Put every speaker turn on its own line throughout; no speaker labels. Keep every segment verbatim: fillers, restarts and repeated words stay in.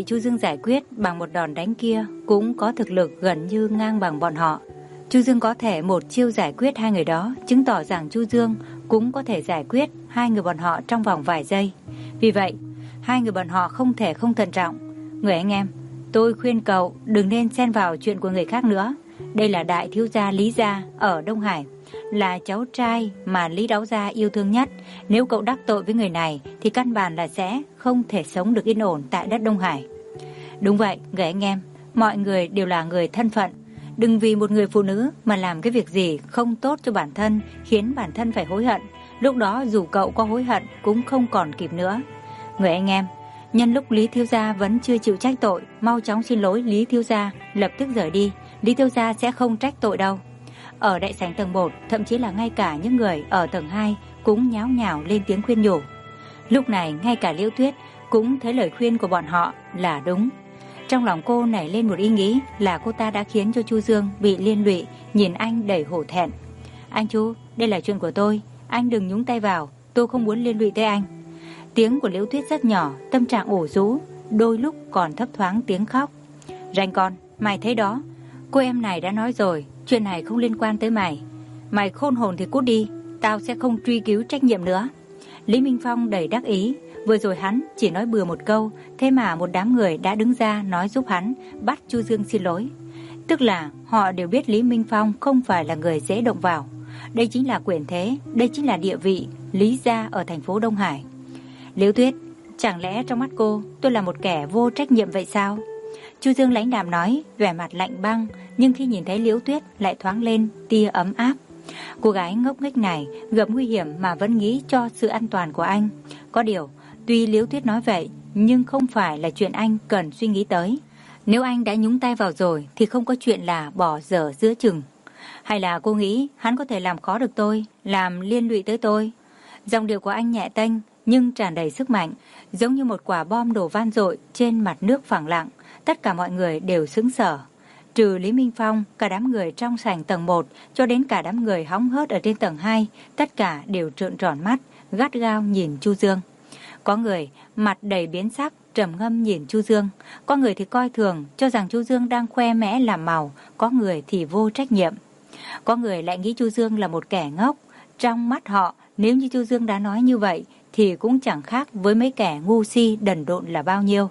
bị Chu Dương giải quyết bằng một đòn đánh kia cũng có thực lực gần như ngang bằng bọn họ. Chu Dương có thể một chiêu giải quyết hai người đó, chứng tỏ rằng Chu Dương cũng có thể giải quyết hai người bọn họ trong vòng vài giây. Vì vậy, hai người bọn họ không thể không thận trọng. Người anh em, tôi khuyên cậu đừng nên xen vào chuyện của người khác nữa. Đây là đại thiếu gia Lý gia ở Đông Hải, là cháu trai mà Lý Đáo gia yêu thương nhất. Nếu cậu đắc tội với người này thì căn bản là sẽ không thể sống được yên ổn tại đất Đông Hải. Đúng vậy, người anh em, mọi người đều là người thân phận. Đừng vì một người phụ nữ mà làm cái việc gì không tốt cho bản thân, khiến bản thân phải hối hận. Lúc đó dù cậu có hối hận cũng không còn kịp nữa. Người anh em, nhân lúc Lý thiếu gia vẫn chưa chịu trách tội, mau chóng xin lỗi Lý thiếu gia, lập tức rời đi. Lý thiếu gia sẽ không trách tội đâu. Ở đại sảnh tầng một, thậm chí là ngay cả những người ở tầng hai cũng nháo nhào lên tiếng khuyên nhủ. Lúc này ngay cả Liễu Tuyết cũng thấy lời khuyên của bọn họ là đúng. Trong lòng cô nảy lên một ý nghĩ là cô ta đã khiến cho Chu Dương bị liên lụy, nhìn anh đầy hổ thẹn. Anh Chu, đây là chuyện của tôi, anh đừng nhúng tay vào, tôi không muốn liên lụy tới anh. Tiếng của Liễu Tuyết rất nhỏ, tâm trạng ủ rũ, đôi lúc còn thấp thoáng tiếng khóc. Ranh con, mày thấy đó, cô em này đã nói rồi, chuyện này không liên quan tới mày. Mày khôn hồn thì cút đi, tao sẽ không truy cứu trách nhiệm nữa. Lý Minh Phong đầy đắc ý, vừa rồi hắn chỉ nói bừa một câu, thế mà một đám người đã đứng ra nói giúp hắn bắt Chu Dương xin lỗi. Tức là họ đều biết Lý Minh Phong không phải là người dễ động vào. Đây chính là quyền thế, đây chính là địa vị Lý gia ở thành phố Đông Hải. Liễu Tuyết, chẳng lẽ trong mắt cô tôi là một kẻ vô trách nhiệm vậy sao? Chu Dương lãnh đạm nói, vẻ mặt lạnh băng, nhưng khi nhìn thấy Liễu Tuyết lại thoáng lên tia ấm áp. Cô gái ngốc nghếch này gặp nguy hiểm mà vẫn nghĩ cho sự an toàn của anh. Có điều, tuy Liễu Tuyết nói vậy, nhưng không phải là chuyện anh cần suy nghĩ tới. Nếu anh đã nhúng tay vào rồi thì không có chuyện là bỏ dở giữa chừng. Hay là cô nghĩ hắn có thể làm khó được tôi, làm liên lụy tới tôi? Giọng điệu của anh nhẹ tênh nhưng tràn đầy sức mạnh, giống như một quả bom đổ vang dội trên mặt nước phẳng lặng. Tất cả mọi người đều sững sờ. Trừ Lý Minh Phong, cả đám người trong sảnh tầng một cho đến cả đám người hóng hớt ở trên tầng hai, tất cả đều trợn tròn mắt, gắt gao nhìn Chu Dương. Có người mặt đầy biến sắc, trầm ngâm nhìn Chu Dương. Có người thì coi thường, cho rằng Chu Dương đang khoe mẽ làm màu. Có người thì vô trách nhiệm. Có người lại nghĩ Chu Dương là một kẻ ngốc. Trong mắt họ, nếu như Chu Dương đã nói như vậy thì cũng chẳng khác với mấy kẻ ngu si đần độn là bao nhiêu.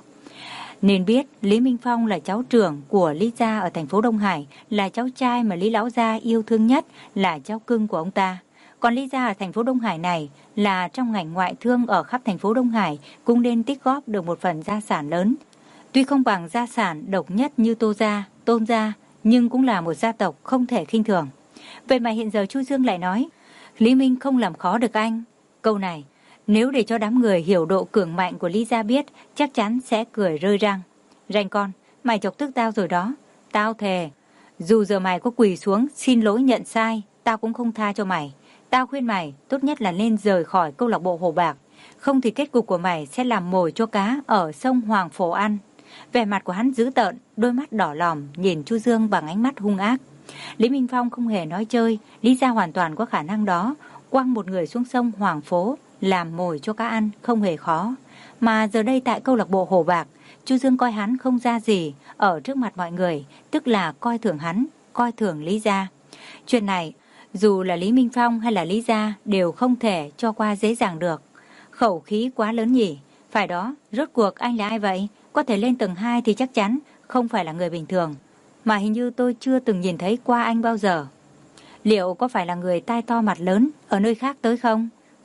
Nên biết Lý Minh Phong là cháu trưởng của Lý gia ở thành phố Đông Hải, là cháu trai mà Lý lão gia yêu thương nhất, là cháu cưng của ông ta. Còn Lý gia ở thành phố Đông Hải này là trong ngành ngoại thương ở khắp thành phố Đông Hải, cũng nên tích góp được một phần gia sản lớn. Tuy không bằng gia sản độc nhất như Tô gia, Tôn gia, nhưng cũng là một gia tộc không thể khinh thường. Vậy mà hiện giờ Chu Dương lại nói Lý Minh không làm khó được anh. Câu này nếu để cho đám người hiểu độ cường mạnh của Lý gia biết, chắc chắn sẽ cười rơi răng. Ranh con, mày chọc tức tao rồi đó. Tao thề, dù giờ mày có quỳ xuống xin lỗi nhận sai, tao cũng không tha cho mày. Tao khuyên mày tốt nhất là nên rời khỏi câu lạc bộ Hồ Bạc, không thì kết cục của mày sẽ làm mồi cho cá ở sông Hoàng Phổ ăn. Vẻ mặt của hắn dữ tợn, đôi mắt đỏ lòm nhìn Chu Dương bằng ánh mắt hung ác. Lý Minh Phong không hề nói chơi, Lý gia hoàn toàn có khả năng đó, quăng một người xuống sông Hoàng Phố làm mồi cho cá ăn không hề khó. Mà giờ đây tại câu lạc bộ Hồ Bạc, Chu Dương coi hắn không ra gì ở trước mặt mọi người, tức là coi thường hắn, coi thường Lý gia. Chuyện này dù là Lý Minh Phong hay là Lý gia đều không thể cho qua dễ dàng được. Khẩu khí quá lớn nhỉ. Phải đó, rốt cuộc anh là ai vậy? Có thể lên tầng hai thì chắc chắn không phải là người bình thường, mà hình như tôi chưa từng nhìn thấy qua anh bao giờ. Liệu có phải là người tai to mặt lớn ở nơi khác tới không?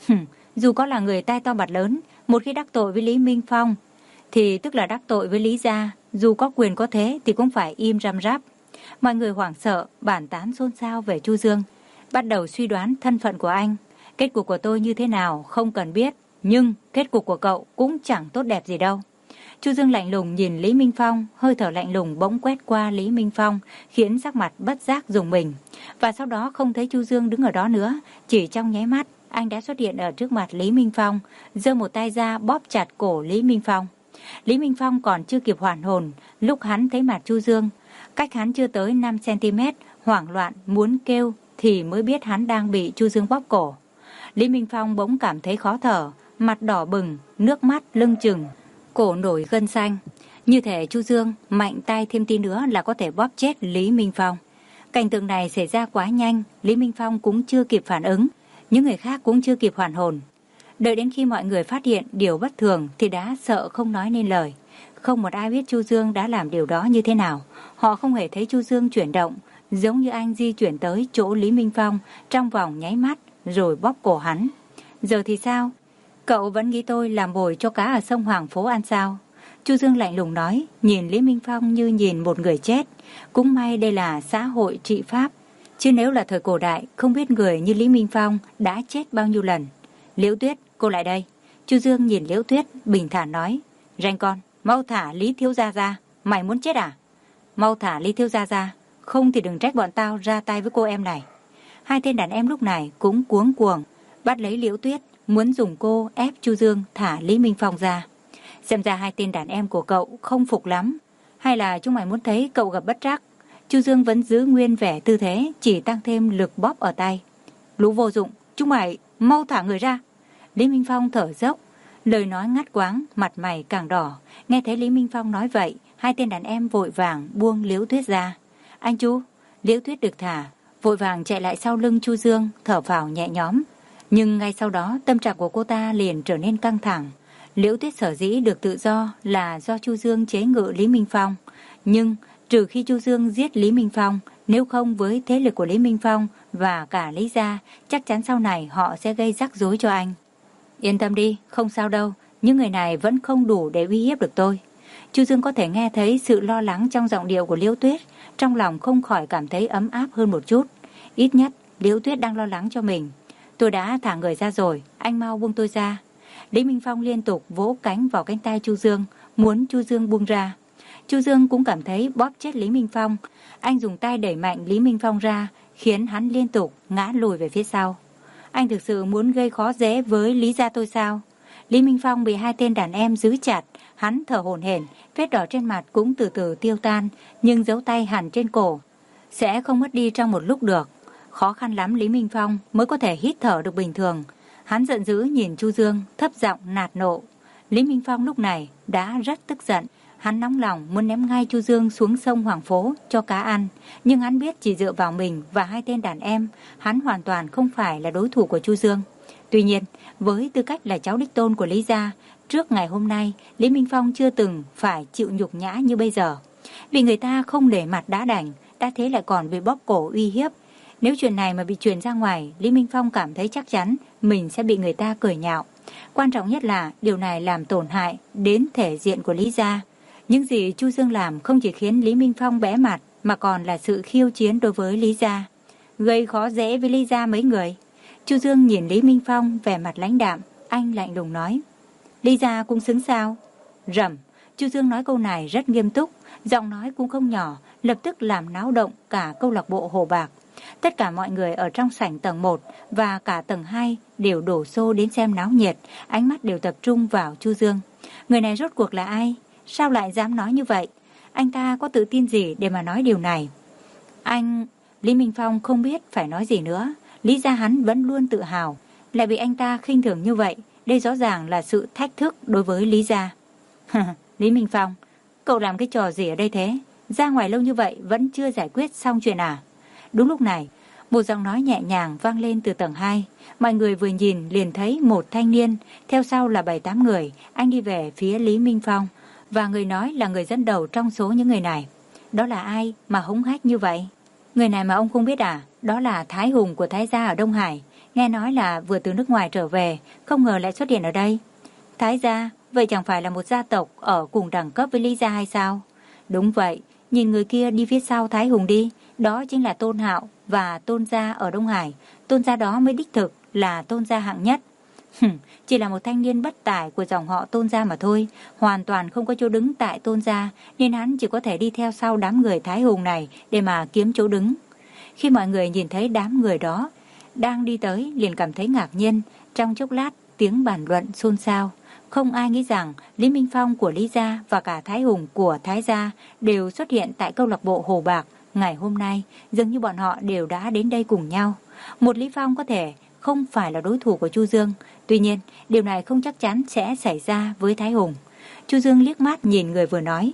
Dù có là người tai to mặt lớn, một khi đắc tội với Lý Minh Phong thì tức là đắc tội với Lý gia. Dù có quyền có thế thì cũng phải im răm rắp. Mọi người hoảng sợ, bàn tán xôn xao về Chu Dương, bắt đầu suy đoán thân phận của anh. Kết cục của tôi như thế nào không cần biết, nhưng kết cục của cậu cũng chẳng tốt đẹp gì đâu. Chu Dương lạnh lùng nhìn Lý Minh Phong, hơi thở lạnh lùng bỗng quét qua Lý Minh Phong, khiến sắc mặt bất giác rùng mình. Và sau đó không thấy Chu Dương đứng ở đó nữa, chỉ trong nháy mắt, anh đã xuất hiện ở trước mặt Lý Minh Phong, giơ một tay ra bóp chặt cổ Lý Minh Phong. Lý Minh Phong còn chưa kịp hoàn hồn, lúc hắn thấy mặt Chu Dương, cách hắn chưa tới năm xăng-ti-mét, hoảng loạn muốn kêu thì mới biết hắn đang bị Chu Dương bóp cổ. Lý Minh Phong bỗng cảm thấy khó thở, mặt đỏ bừng, nước mắt lưng chừng, cổ nổi gân xanh. Như thể Chu Dương mạnh tay thêm tí nữa là có thể bóp chết Lý Minh Phong. Cảnh tượng này xảy ra quá nhanh, Lý Minh Phong cũng chưa kịp phản ứng, những người khác cũng chưa kịp hoàn hồn. Đợi đến khi mọi người phát hiện điều bất thường thì đã sợ không nói nên lời. Không một ai biết Chu Dương đã làm điều đó như thế nào. Họ không hề thấy Chu Dương chuyển động, giống như anh di chuyển tới chỗ Lý Minh Phong trong vòng nháy mắt rồi bóp cổ hắn. Giờ thì sao? Cậu vẫn nghĩ tôi làm bồi cho cá ở sông Hoàng Phố ăn sao? Chu Dương lạnh lùng nói, nhìn Lý Minh Phong như nhìn một người chết. Cũng may đây là xã hội trị pháp, chứ nếu là thời cổ đại, không biết người như Lý Minh Phong đã chết bao nhiêu lần. Liễu Tuyết, cô lại đây. Chu Dương nhìn Liễu Tuyết, bình thản nói, ranh con, mau thả Lý thiếu gia ra. Mày muốn chết à? Mau thả Lý thiếu gia ra, không thì đừng trách bọn tao ra tay với cô em này. Hai tên đàn em lúc này cũng cuống cuồng bắt lấy Liễu Tuyết, muốn dùng cô ép Chu Dương thả Lý Minh Phong ra. Xem ra hai tên đàn em của cậu không phục lắm, hay là chúng mày muốn thấy cậu gặp bất trắc? Chu Dương vẫn giữ nguyên vẻ tư thế, chỉ tăng thêm lực bóp ở tay. Lũ vô dụng, chúng mày mau thả người ra. Lý Minh Phong thở dốc, lời nói ngắt quáng, mặt mày càng đỏ. Nghe thấy Lý Minh Phong nói vậy, hai tên đàn em vội vàng buông Liễu Tuyết ra. Anh Chu, Liễu Tuyết được thả, vội vàng chạy lại sau lưng Chu Dương, thở phào nhẹ nhõm. Nhưng ngay sau đó tâm trạng của cô ta liền trở nên căng thẳng. Liễu Tuyết sở dĩ được tự do là do Chu Dương chế ngự Lý Minh Phong. Nhưng trừ khi Chu Dương giết Lý Minh Phong, nếu không với thế lực của Lý Minh Phong và cả Lý gia, chắc chắn sau này họ sẽ gây rắc rối cho anh. Yên tâm đi, không sao đâu, những người này vẫn không đủ để uy hiếp được tôi. Chu Dương có thể nghe thấy sự lo lắng trong giọng điệu của Liễu Tuyết, trong lòng không khỏi cảm thấy ấm áp hơn một chút. Ít nhất Liễu Tuyết đang lo lắng cho mình. Tôi đã thả người ra rồi, anh mau buông tôi ra. Lý Minh Phong liên tục vỗ cánh vào cánh tay Chu Dương, muốn Chu Dương buông ra. Chu Dương cũng cảm thấy bóp chết Lý Minh Phong. Anh dùng tay đẩy mạnh Lý Minh Phong ra, khiến hắn liên tục ngã lùi về phía sau. Anh thực sự muốn gây khó dễ với Lý gia tôi sao? Lý Minh Phong bị hai tên đàn em giữ chặt, hắn thở hổn hển, vết đỏ trên mặt cũng từ từ tiêu tan, nhưng dấu tay hằn trên cổ sẽ không mất đi trong một lúc được. Khó khăn lắm Lý Minh Phong mới có thể hít thở được bình thường. Hắn giận dữ nhìn Chu Dương, thấp giọng nạt nộ. Lý Minh Phong lúc này đã rất tức giận. Hắn nóng lòng muốn ném ngay Chu Dương xuống sông Hoàng Phố cho cá ăn. Nhưng hắn biết chỉ dựa vào mình và hai tên đàn em, hắn hoàn toàn không phải là đối thủ của Chu Dương. Tuy nhiên, với tư cách là cháu đích tôn của Lý gia, trước ngày hôm nay, Lý Minh Phong chưa từng phải chịu nhục nhã như bây giờ. Vì người ta không để mặt đá đành, đã thế lại còn bị bóp cổ uy hiếp. Nếu chuyện này mà bị truyền ra ngoài, Lý Minh Phong cảm thấy chắc chắn mình sẽ bị người ta cười nhạo. Quan trọng nhất là điều này làm tổn hại đến thể diện của Lý gia. Những gì Chu Dương làm không chỉ khiến Lý Minh Phong bẽ mặt mà còn là sự khiêu chiến đối với Lý gia, gây khó dễ với Lý gia mấy người. Chu Dương nhìn Lý Minh Phong vẻ mặt lãnh đạm, anh lạnh lùng nói: Lý gia cũng xứng sao? Rầm. Chu Dương nói câu này rất nghiêm túc, giọng nói cũng không nhỏ, lập tức làm náo động cả câu lạc bộ Hồ Bạc. Tất cả mọi người ở trong sảnh tầng một và cả tầng hai đều đổ xô đến xem náo nhiệt, ánh mắt đều tập trung vào Chu Dương. Người này rốt cuộc là ai? Sao lại dám nói như vậy? Anh ta có tự tin gì để mà nói điều này? Anh... Lý Minh Phong không biết phải nói gì nữa. Lý gia hắn vẫn luôn tự hào, lại bị anh ta khinh thường như vậy. Đây rõ ràng là sự thách thức đối với Lý gia. Lý Minh Phong, cậu làm cái trò gì ở đây thế? Ra ngoài lâu như vậy vẫn chưa giải quyết xong chuyện à? Đúng lúc này, một giọng nói nhẹ nhàng vang lên từ tầng hai. Mọi người vừa nhìn liền thấy một thanh niên, theo sau là bảy tám người. Anh đi về phía Lý Minh Phong, và người nói là người dẫn đầu trong số những người này. Đó là ai mà hống hách như vậy? Người này mà ông không biết à? Đó là Thái Hùng của Thái gia ở Đông Hải. Nghe nói là vừa từ nước ngoài trở về, không ngờ lại xuất hiện ở đây. Thái gia, vậy chẳng phải là một gia tộc ở cùng đẳng cấp với Lý gia hay sao? Đúng vậy, nhìn người kia đi phía sau Thái Hùng đi, đó chính là Tôn Hạo và Tôn gia ở Đông Hải. Tôn gia đó mới đích thực là Tôn gia hạng nhất. Chỉ là một thanh niên bất tài của dòng họ Tôn gia mà thôi, hoàn toàn không có chỗ đứng tại Tôn gia, nên hắn chỉ có thể đi theo sau đám người Thái Hùng này để mà kiếm chỗ đứng. Khi mọi người nhìn thấy đám người đó đang đi tới, liền cảm thấy ngạc nhiên. Trong chốc lát, tiếng bàn luận xôn xao. Không ai nghĩ rằng Lý Minh Phong của Lý gia và cả Thái Hùng của Thái gia đều xuất hiện tại câu lạc bộ Hồ Bạc. Ngày hôm nay, dường như bọn họ đều đã đến đây cùng nhau. Một Lý Phong có thể không phải là đối thủ của Chu Dương. Tuy nhiên, điều này không chắc chắn sẽ xảy ra với Thái Hùng. Chu Dương liếc mắt nhìn người vừa nói,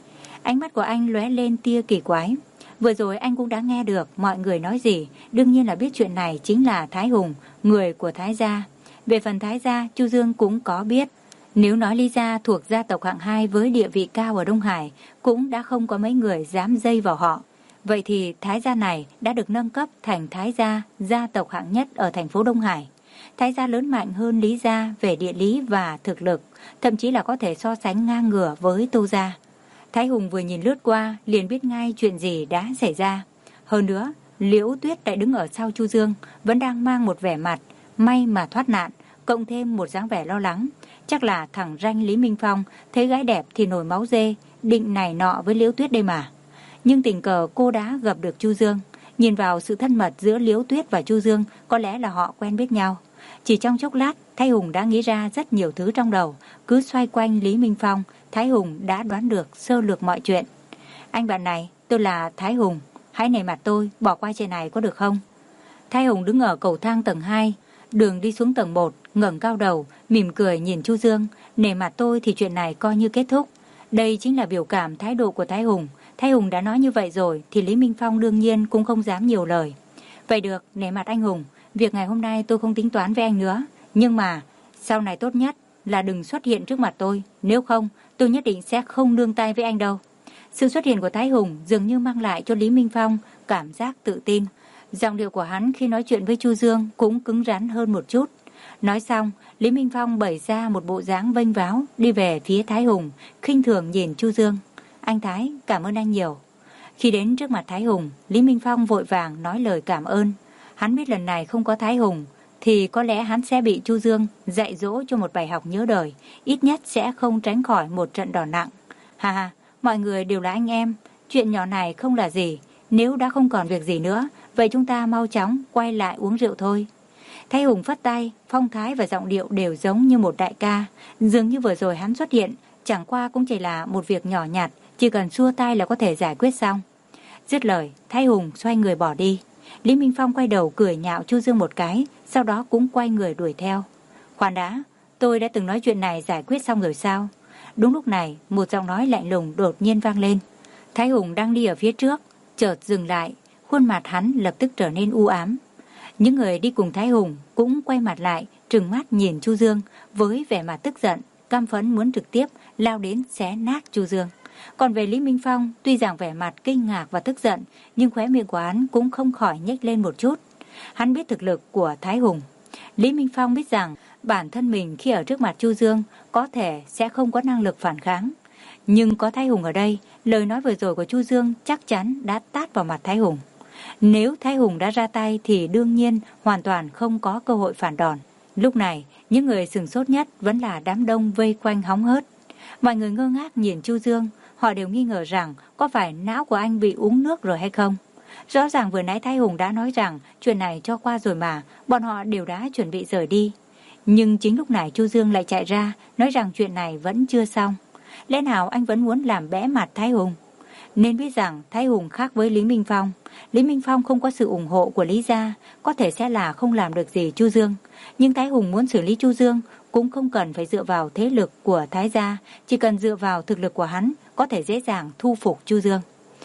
Ánh mắt của anh lóe lên tia kỳ quái. Vừa rồi anh cũng đã nghe được mọi người nói gì, đương nhiên là biết chuyện này chính là Thái Hùng, người của Thái gia. Về phần Thái gia, Chu Dương cũng có biết. Nếu nói Lý gia thuộc gia tộc hạng hai với địa vị cao ở Đông Hải, cũng đã không có mấy người dám dây vào họ. Vậy thì Thái gia này đã được nâng cấp thành Thái gia, gia tộc hạng nhất ở thành phố Đông Hải. Thái gia lớn mạnh hơn Lý gia về địa lý và thực lực, thậm chí là có thể so sánh ngang ngửa với Tô gia. Thái Hùng vừa nhìn lướt qua liền biết ngay chuyện gì đã xảy ra. Hơn nữa, Liễu Tuyết lại đứng ở sau Chu Dương, vẫn đang mang một vẻ mặt may mà thoát nạn, cộng thêm một dáng vẻ lo lắng. Chắc là thằng ranh Lý Minh Phong thấy gái đẹp thì nổi máu dê, định này nọ với Liễu Tuyết đây mà. Nhưng tình cờ cô đã gặp được Chu Dương. Nhìn vào sự thân mật giữa Liễu Tuyết và Chu Dương, có lẽ là họ quen biết nhau. Chỉ trong chốc lát, Thái Hùng đã nghĩ ra rất nhiều thứ trong đầu. Cứ xoay quanh Lý Minh Phong, Thái Hùng đã đoán được sơ lược mọi chuyện. Anh bạn này, tôi là Thái Hùng. Hãy nể mặt tôi, bỏ qua trên này có được không? Thái Hùng đứng ở cầu thang tầng hai, đường đi xuống tầng một, ngẩng cao đầu, mỉm cười nhìn Chu Dương. Nể mặt tôi thì chuyện này coi như kết thúc. Đây chính là biểu cảm thái độ của Thái Hùng. Thái Hùng đã nói như vậy rồi thì Lý Minh Phong đương nhiên cũng không dám nhiều lời. Vậy được, nể mặt anh Hùng, việc ngày hôm nay tôi không tính toán với anh nữa. Nhưng mà, sau này tốt nhất là đừng xuất hiện trước mặt tôi. Nếu không, tôi nhất định sẽ không nương tay với anh đâu. Sự xuất hiện của Thái Hùng dường như mang lại cho Lý Minh Phong cảm giác tự tin. Giọng điệu của hắn khi nói chuyện với Chu Dương cũng cứng rắn hơn một chút. Nói xong, Lý Minh Phong bày ra một bộ dáng vênh váo, đi về phía Thái Hùng, khinh thường nhìn Chu Dương. Anh Thái, cảm ơn anh nhiều. Khi đến trước mặt Thái Hùng, Lý Minh Phong vội vàng nói lời cảm ơn. Hắn biết lần này không có Thái Hùng, thì có lẽ hắn sẽ bị Chu Dương dạy dỗ cho một bài học nhớ đời, ít nhất sẽ không tránh khỏi một trận đòn nặng. Hà hà, mọi người đều là anh em, chuyện nhỏ này không là gì, nếu đã không còn việc gì nữa, vậy chúng ta mau chóng quay lại uống rượu thôi. Thái Hùng phất tay, phong thái và giọng điệu đều giống như một đại ca, dường như vừa rồi hắn xuất hiện, chẳng qua cũng chỉ là một việc nhỏ nhặt, chỉ cần xua tay là có thể giải quyết xong. Dứt lời, Thái Hùng xoay người bỏ đi. Lý Minh Phong quay đầu cười nhạo Chu Dương một cái, sau đó cũng quay người đuổi theo. Khoan đã, tôi đã từng nói chuyện này giải quyết xong rồi sao? Đúng lúc này, một giọng nói lạnh lùng đột nhiên vang lên. Thái Hùng đang đi ở phía trước, chợt dừng lại, khuôn mặt hắn lập tức trở nên u ám. Những người đi cùng Thái Hùng cũng quay mặt lại, trừng mắt nhìn Chu Dương với vẻ mặt tức giận, căm phẫn muốn trực tiếp lao đến xé nát Chu Dương. Còn về Lý Minh Phong, tuy rằng vẻ mặt kinh ngạc và tức giận, nhưng khóe miệng của hắn cũng không khỏi nhếch lên một chút. Hắn biết thực lực của Thái Hùng. Lý Minh Phong biết rằng bản thân mình khi ở trước mặt Chu Dương có thể sẽ không có năng lực phản kháng. Nhưng có Thái Hùng ở đây, lời nói vừa rồi của Chu Dương chắc chắn đã tát vào mặt Thái Hùng. Nếu Thái Hùng đã ra tay thì đương nhiên hoàn toàn không có cơ hội phản đòn. Lúc này, những người sửng sốt nhất vẫn là đám đông vây quanh hóng hớt. Mọi người ngơ ngác nhìn Chu Dương, họ đều nghi ngờ rằng có phải não của anh bị uống nước rồi hay không. Rõ ràng vừa nãy Thái Hùng đã nói rằng chuyện này cho qua rồi mà, bọn họ đều đã chuẩn bị rời đi. Nhưng chính lúc này Chu Dương lại chạy ra, nói rằng chuyện này vẫn chưa xong. Lẽ nào anh vẫn muốn làm bẽ mặt Thái Hùng? Nên biết rằng Thái Hùng khác với Lý Minh Phong. Lý Minh Phong không có sự ủng hộ của Lý gia, có thể sẽ là không làm được gì Chu Dương. Nhưng Thái Hùng muốn xử lý Chu Dương cũng không cần phải dựa vào thế lực của Thái gia, chỉ cần dựa vào thực lực của hắn có thể dễ dàng thu phục Chu Dương.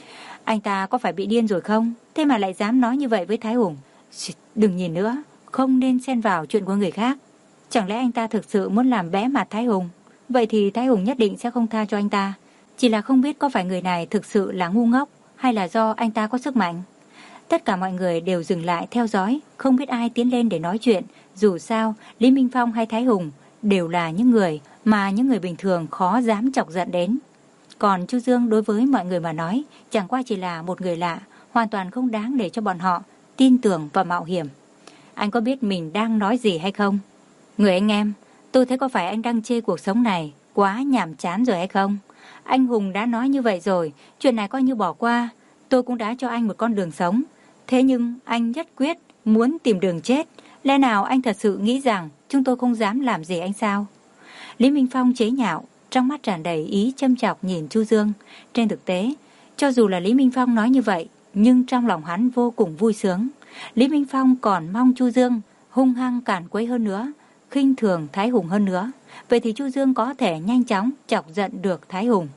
Anh ta có phải bị điên rồi không? Thế mà lại dám nói như vậy với Thái Hùng. Đừng nhìn nữa, không nên xen vào chuyện của người khác. Chẳng lẽ anh ta thực sự muốn làm bẽ mặt Thái Hùng? Vậy thì Thái Hùng nhất định sẽ không tha cho anh ta. Chỉ là không biết có phải người này thực sự là ngu ngốc hay là do anh ta có sức mạnh. Tất cả mọi người đều dừng lại theo dõi, không biết ai tiến lên để nói chuyện. Dù sao, Lý Minh Phong hay Thái Hùng đều là những người mà những người bình thường khó dám chọc giận đến. Còn Chu Dương đối với mọi người mà nói, chẳng qua chỉ là một người lạ, hoàn toàn không đáng để cho bọn họ tin tưởng và mạo hiểm. Anh có biết mình đang nói gì hay không? Người anh em, tôi thấy có phải anh đang chê cuộc sống này quá nhàm chán rồi hay không? Anh Hùng đã nói như vậy rồi, chuyện này coi như bỏ qua. Tôi cũng đã cho anh một con đường sống. Thế nhưng anh nhất quyết muốn tìm đường chết. Lẽ nào anh thật sự nghĩ rằng chúng tôi không dám làm gì anh sao? Lý Minh Phong chế nhạo, trong mắt tràn đầy ý châm chọc nhìn Chu Dương. Trên thực tế, cho dù là Lý Minh Phong nói như vậy, nhưng trong lòng hắn vô cùng vui sướng. Lý Minh Phong còn mong Chu Dương hung hăng cản quấy hơn nữa, khinh thường Thái Hùng hơn nữa. Vậy thì Chu Dương có thể nhanh chóng chọc giận được Thái Hùng.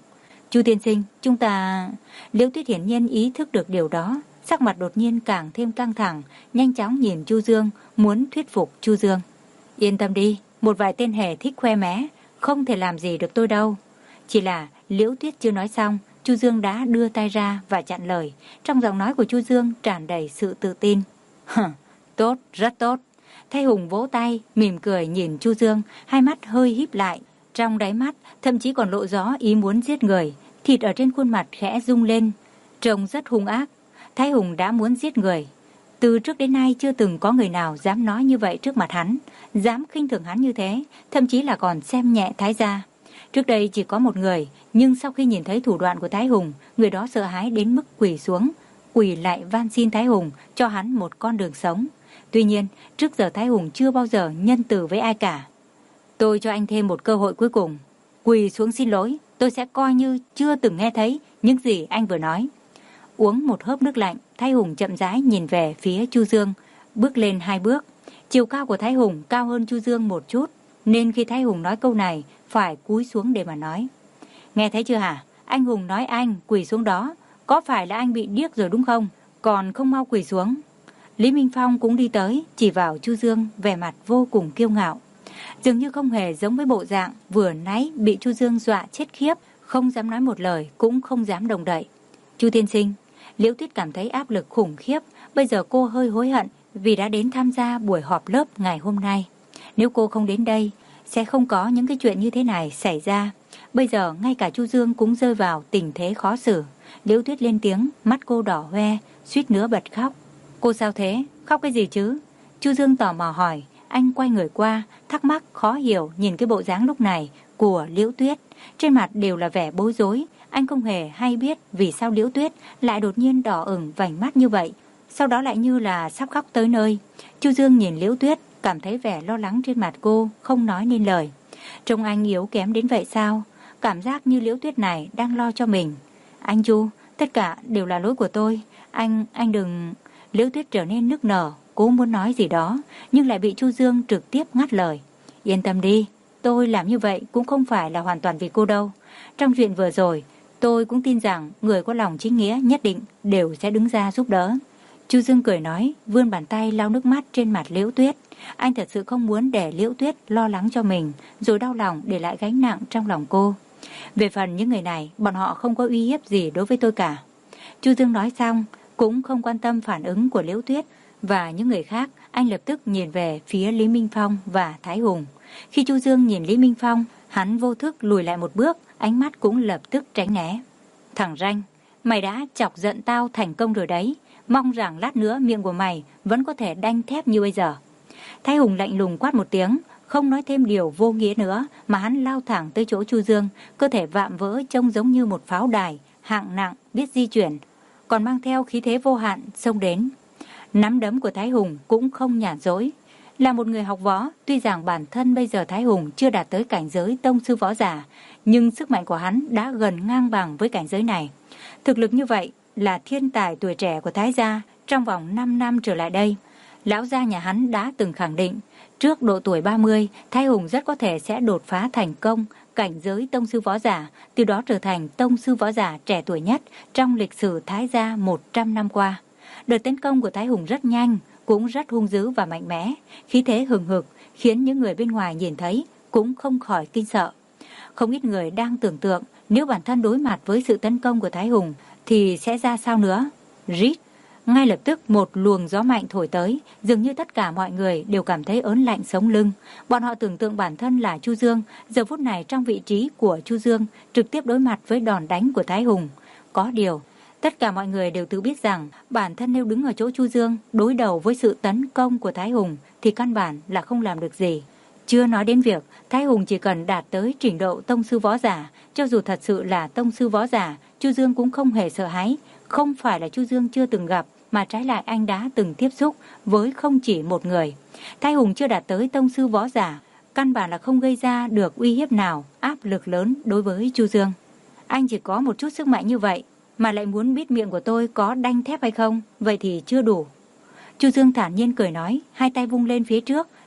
Chu tiên sinh, chúng ta... Liễu Tuyết hiển nhiên ý thức được điều đó, sắc mặt đột nhiên càng thêm căng thẳng, nhanh chóng nhìn Chu Dương, muốn thuyết phục Chu Dương. Yên tâm đi, một vài tên hề thích khoe mẽ, không thể làm gì được tôi đâu. Chỉ là Liễu Tuyết chưa nói xong, Chu Dương đã đưa tay ra và chặn lời. Trong giọng nói của Chu Dương tràn đầy sự tự tin. Hừ, tốt, rất tốt. Thái Hùng vỗ tay, mỉm cười nhìn Chu Dương, hai mắt hơi híp lại. Trong đáy mắt thậm chí còn lộ rõ ý muốn giết người, thịt ở trên khuôn mặt khẽ rung lên, trông rất hung ác. Thái Hùng đã muốn giết người. Từ trước đến nay chưa từng có người nào dám nói như vậy trước mặt hắn, dám khinh thường hắn như thế, thậm chí là còn xem nhẹ Thái gia. Trước đây chỉ có một người, nhưng sau khi nhìn thấy thủ đoạn của Thái Hùng, người đó sợ hãi đến mức quỳ xuống, quỳ lại van xin Thái Hùng cho hắn một con đường sống. Tuy nhiên, trước giờ Thái Hùng chưa bao giờ nhân từ với ai cả. Tôi cho anh thêm một cơ hội cuối cùng. Quỳ xuống xin lỗi, tôi sẽ coi như chưa từng nghe thấy những gì anh vừa nói. Uống một hớp nước lạnh, Thái Hùng chậm rãi nhìn về phía Chu Dương, bước lên hai bước. Chiều cao của Thái Hùng cao hơn Chu Dương một chút, nên khi Thái Hùng nói câu này, phải cúi xuống để mà nói. Nghe thấy chưa hả? Anh Hùng nói anh quỳ xuống đó, có phải là anh bị điếc rồi đúng không? Còn không mau quỳ xuống. Lý Minh Phong cũng đi tới, chỉ vào Chu Dương, vẻ mặt vô cùng kiêu ngạo. Dường như không hề giống với bộ dạng vừa nãy bị Chu Dương dọa chết khiếp, không dám nói một lời, cũng không dám động đậy. Chu tiên sinh, Liễu Tuyết cảm thấy áp lực khủng khiếp, bây giờ cô hơi hối hận vì đã đến tham gia buổi họp lớp ngày hôm nay. Nếu cô không đến đây, sẽ không có những cái chuyện như thế này xảy ra. Bây giờ ngay cả Chu Dương cũng rơi vào tình thế khó xử. Liễu Tuyết lên tiếng, mắt cô đỏ hoe, suýt nữa bật khóc. Cô sao thế? Khóc cái gì chứ? Chu Dương tò mò hỏi. Anh quay người qua, thắc mắc khó hiểu nhìn cái bộ dáng lúc này của Liễu Tuyết. Trên mặt đều là vẻ bối rối. Anh không hề hay biết vì sao Liễu Tuyết lại đột nhiên đỏ ửng vành mắt như vậy, sau đó lại như là sắp khóc tới nơi. Chu Dương nhìn Liễu Tuyết, cảm thấy vẻ lo lắng trên mặt cô, không nói nên lời. Trông anh yếu kém đến vậy sao? Cảm giác như Liễu Tuyết này đang lo cho mình. Anh Chu, tất cả đều là lỗi của tôi. Anh, anh đừng... Liễu Tuyết trở nên nức nở, cố muốn nói gì đó, nhưng lại bị Chu Dương trực tiếp ngắt lời. Yên tâm đi, tôi làm như vậy cũng không phải là hoàn toàn vì cô đâu. Trong chuyện vừa rồi, tôi cũng tin rằng người có lòng chính nghĩa nhất định đều sẽ đứng ra giúp đỡ. Chu Dương cười nói, vươn bàn tay lau nước mắt trên mặt Liễu Tuyết. Anh thật sự không muốn để Liễu Tuyết lo lắng cho mình, rồi đau lòng để lại gánh nặng trong lòng cô. Về phần những người này, bọn họ không có uy hiếp gì đối với tôi cả. Chu Dương nói xong, cũng không quan tâm phản ứng của Liễu Tuyết và những người khác. Anh lập tức nhìn về phía Lý Minh Phong và Thái Hùng. Khi Chu Dương nhìn Lý Minh Phong, hắn vô thức lùi lại một bước, ánh mắt cũng lập tức tránh né. Thằng ranh, mày đã chọc giận tao thành công rồi đấy. Mong rằng lát nữa miệng của mày vẫn có thể đanh thép như bây giờ. Thái Hùng lạnh lùng quát một tiếng, không nói thêm điều vô nghĩa nữa, mà hắn lao thẳng tới chỗ Chu Dương, cơ thể vạm vỡ trông giống như một pháo đài hạng nặng biết di chuyển, còn mang theo khí thế vô hạn xông đến. Nắm đấm của Thái Hùng cũng không nhàn rỗi. Là một người học võ, tuy rằng bản thân bây giờ Thái Hùng chưa đạt tới cảnh giới tông sư võ giả, nhưng sức mạnh của hắn đã gần ngang bằng với cảnh giới này. Thực lực như vậy là thiên tài tuổi trẻ của Thái gia trong vòng năm năm trở lại đây. Lão gia nhà hắn đã từng khẳng định, trước độ tuổi ba mươi, Thái Hùng rất có thể sẽ đột phá thành công cảnh giới tông sư võ giả, từ đó trở thành tông sư võ giả trẻ tuổi nhất trong lịch sử Thái gia một trăm năm qua. Đợt tấn công của Thái Hùng rất nhanh, cũng rất hung dữ và mạnh mẽ, khí thế hừng hực, khiến những người bên ngoài nhìn thấy cũng không khỏi kinh sợ. Không ít người đang tưởng tượng nếu bản thân đối mặt với sự tấn công của Thái Hùng thì sẽ ra sao nữa. Rít! Ngay lập tức một luồng gió mạnh thổi tới, dường như tất cả mọi người đều cảm thấy ớn lạnh sống lưng. Bọn họ tưởng tượng bản thân là Chu Dương, giờ phút này trong vị trí của Chu Dương, trực tiếp đối mặt với đòn đánh của Thái Hùng. Có điều, tất cả mọi người đều tự biết rằng bản thân nếu đứng ở chỗ Chu Dương, đối đầu với sự tấn công của Thái Hùng thì căn bản là không làm được gì. Chưa nói đến việc Thái Hùng chỉ cần đạt tới trình độ tông sư võ giả, cho dù thật sự là tông sư võ giả, Chu Dương cũng không hề sợ hãi. Không phải là Chu Dương chưa từng gặp, mà trái lại anh đã từng tiếp xúc với không chỉ một người. Thái Hùng chưa đạt tới tông sư võ giả, căn bản là không gây ra được uy hiếp nào, áp lực lớn đối với Chu Dương. Anh chỉ có một chút sức mạnh như vậy, mà lại muốn biết miệng của tôi có đanh thép hay không, vậy thì chưa đủ. Chu Dương thản nhiên cười nói, hai tay vung lên phía trước,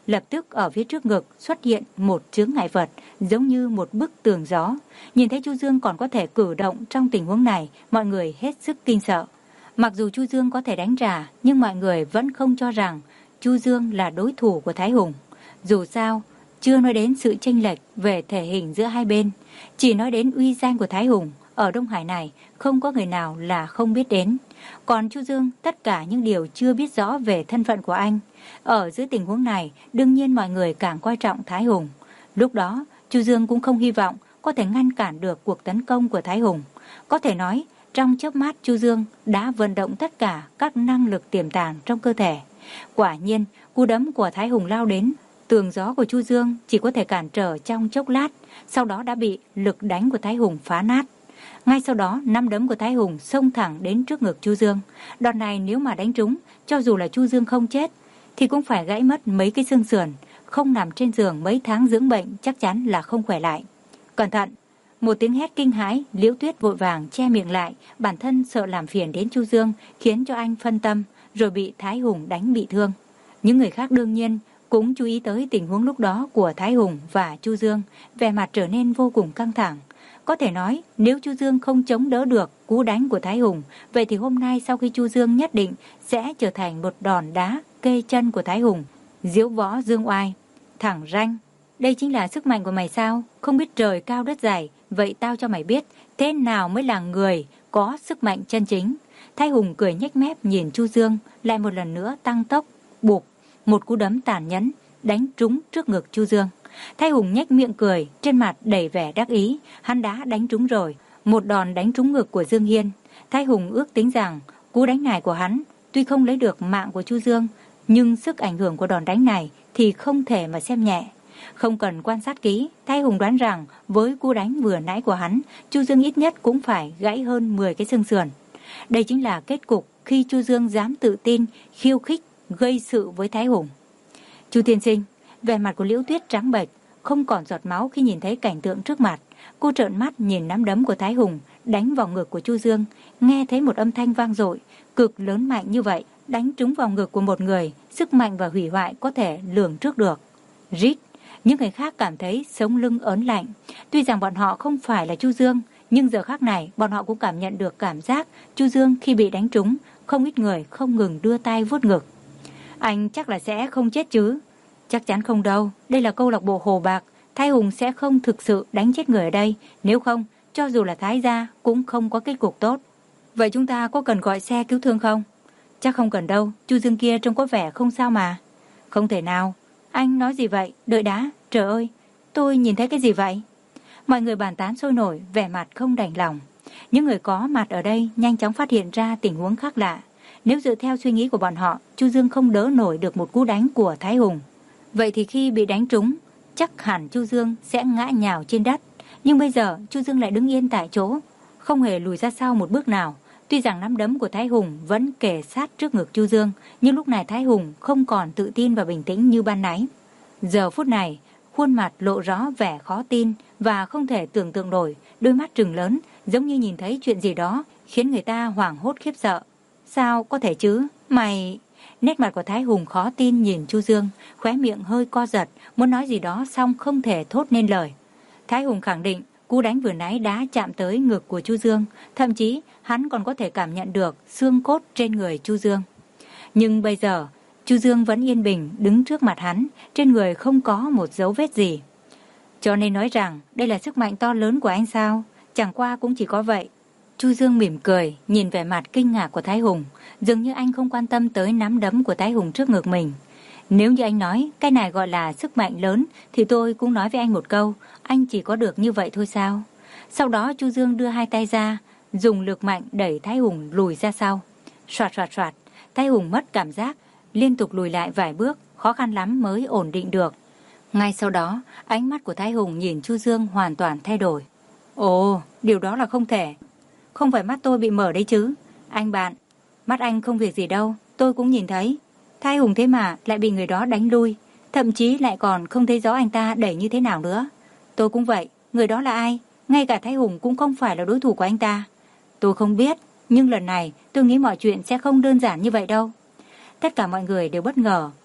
Lập tức ở phía trước ngực xuất hiện một chướng ngại vật, giống như một bức tường gió. Nhìn thấy Chu Dương còn có thể cử động trong tình huống này, mọi người hết sức kinh sợ. Mặc dù Chu Dương có thể đánh trả, nhưng mọi người vẫn không cho rằng Chu Dương là đối thủ của Thái Hùng. Dù sao, chưa nói đến sự chênh lệch về thể hình giữa hai bên, chỉ nói đến uy danh của Thái Hùng, ở Đông Hải này không có người nào là không biết đến. Còn Chu Dương, tất cả những điều chưa biết rõ về thân phận của anh. Ở dưới tình huống này, đương nhiên mọi người càng coi trọng Thái Hùng. Lúc đó, Chu Dương cũng không hy vọng có thể ngăn cản được cuộc tấn công của Thái Hùng. Có thể nói, trong chớp mắt Chu Dương đã vận động tất cả các năng lực tiềm tàng trong cơ thể. Quả nhiên, cú đấm của Thái Hùng lao đến, tường gió của Chu Dương chỉ có thể cản trở trong chốc lát, sau đó đã bị lực đánh của Thái Hùng phá nát. Ngay sau đó, nắm đấm của Thái Hùng xông thẳng đến trước ngực Chu Dương. Đòn này nếu mà đánh trúng, cho dù là Chu Dương không chết, thì cũng phải gãy mất mấy cái xương sườn, không nằm trên giường mấy tháng dưỡng bệnh chắc chắn là không khỏe lại. Cẩn thận! Một tiếng hét kinh hãi, Liễu Tuyết vội vàng che miệng lại, bản thân sợ làm phiền đến Chu Dương, khiến cho anh phân tâm, rồi bị Thái Hùng đánh bị thương. Những người khác đương nhiên cũng chú ý tới tình huống lúc đó của Thái Hùng và Chu Dương, vẻ mặt trở nên vô cùng căng thẳng. Có thể nói, nếu Chu Dương không chống đỡ được cú đánh của Thái Hùng, vậy thì hôm nay sau khi Chu Dương nhất định sẽ trở thành một đòn đá kê chân của Thái Hùng. Diễu võ dương oai, thẳng ranh. Đây chính là sức mạnh của mày sao? Không biết trời cao đất dày, vậy tao cho mày biết thế nào mới là người có sức mạnh chân chính. Thái Hùng cười nhếch mép nhìn Chu Dương, lại một lần nữa tăng tốc, buộc một cú đấm tàn nhẫn đánh trúng trước ngực Chu Dương. Thái Hùng nhếch miệng cười, trên mặt đầy vẻ đắc ý, hắn đã đánh trúng rồi, một đòn đánh trúng ngực của Dương Hiên. Thái Hùng ước tính rằng cú đánh này của hắn tuy không lấy được mạng của Chu Dương, nhưng sức ảnh hưởng của đòn đánh này thì không thể mà xem nhẹ. Không cần quan sát kỹ, Thái Hùng đoán rằng với cú đánh vừa nãy của hắn, Chu Dương ít nhất cũng phải gãy hơn mười cái xương sườn. Đây chính là kết cục khi Chu Dương dám tự tin khiêu khích gây sự với Thái Hùng. Chu tiên sinh, vẻ mặt của Liễu Tuyết trắng bệch, không còn giọt máu khi nhìn thấy cảnh tượng trước mặt. Cô trợn mắt nhìn nắm đấm của Thái Hùng đánh vào ngực của Chu Dương, nghe thấy một âm thanh vang dội, cực lớn mạnh như vậy, đánh trúng vào ngực của một người, sức mạnh và hủy hoại có thể lường trước được. Rít, những người khác cảm thấy sống lưng ớn lạnh. Tuy rằng bọn họ không phải là Chu Dương, nhưng giờ khắc này bọn họ cũng cảm nhận được cảm giác Chu Dương khi bị đánh trúng, không ít người không ngừng đưa tay vuốt ngực. Anh chắc là sẽ không chết chứ? Chắc chắn không đâu, đây là câu lạc bộ Hồ Bạc, Thái Hùng sẽ không thực sự đánh chết người ở đây, nếu không, cho dù là Thái gia cũng không có kết cục tốt. Vậy chúng ta có cần gọi xe cứu thương không? Chắc không cần đâu, Chu Dương kia trông có vẻ không sao mà. Không thể nào. Anh nói gì vậy? Đợi đã, trời ơi, tôi nhìn thấy cái gì vậy? Mọi người bàn tán sôi nổi, vẻ mặt không đành lòng. Những người có mặt ở đây nhanh chóng phát hiện ra tình huống khác lạ. Nếu dựa theo suy nghĩ của bọn họ, Chu Dương không đỡ nổi được một cú đánh của Thái Hùng. Vậy thì khi bị đánh trúng, chắc hẳn Chu Dương sẽ ngã nhào trên đất. Nhưng bây giờ Chu Dương lại đứng yên tại chỗ, không hề lùi ra sau một bước nào. Tuy rằng nắm đấm của Thái Hùng vẫn kề sát trước ngực Chu Dương, nhưng lúc này Thái Hùng không còn tự tin và bình tĩnh như ban nãy. Giờ phút này, khuôn mặt lộ rõ vẻ khó tin và không thể tưởng tượng nổi, đôi mắt trừng lớn, giống như nhìn thấy chuyện gì đó khiến người ta hoảng hốt khiếp sợ. Sao có thể chứ? Mày... Nét mặt của Thái Hùng khó tin nhìn Chu Dương, khóe miệng hơi co giật, muốn nói gì đó xong không thể thốt nên lời. Thái Hùng khẳng định cú đánh vừa nãy đã chạm tới ngực của Chu Dương, thậm chí hắn còn có thể cảm nhận được xương cốt trên người Chu Dương. Nhưng bây giờ, Chu Dương vẫn yên bình đứng trước mặt hắn, trên người không có một dấu vết gì. Cho nên nói rằng đây là sức mạnh to lớn của anh sao? Chẳng qua cũng chỉ có vậy. Chu Dương mỉm cười, nhìn vẻ mặt kinh ngạc của Thái Hùng, dường như anh không quan tâm tới nắm đấm của Thái Hùng trước ngực mình. Nếu như anh nói cái này gọi là sức mạnh lớn, thì tôi cũng nói với anh một câu, anh chỉ có được như vậy thôi sao? Sau đó Chu Dương đưa hai tay ra, dùng lực mạnh đẩy Thái Hùng lùi ra sau. Soạt soạt soạt, Thái Hùng mất cảm giác, liên tục lùi lại vài bước, khó khăn lắm mới ổn định được. Ngay sau đó, ánh mắt của Thái Hùng nhìn Chu Dương hoàn toàn thay đổi. Ồ, điều đó là không thể. Không phải mắt tôi bị mở đấy chứ. Anh bạn, mắt anh không việc gì đâu, tôi cũng nhìn thấy. Thái Hùng thế mà lại bị người đó đánh lui, thậm chí lại còn không thấy rõ anh ta đẩy như thế nào nữa. Tôi cũng vậy, người đó là ai? Ngay cả Thái Hùng cũng không phải là đối thủ của anh ta. Tôi không biết, nhưng lần này tôi nghĩ mọi chuyện sẽ không đơn giản như vậy đâu. Tất cả mọi người đều bất ngờ,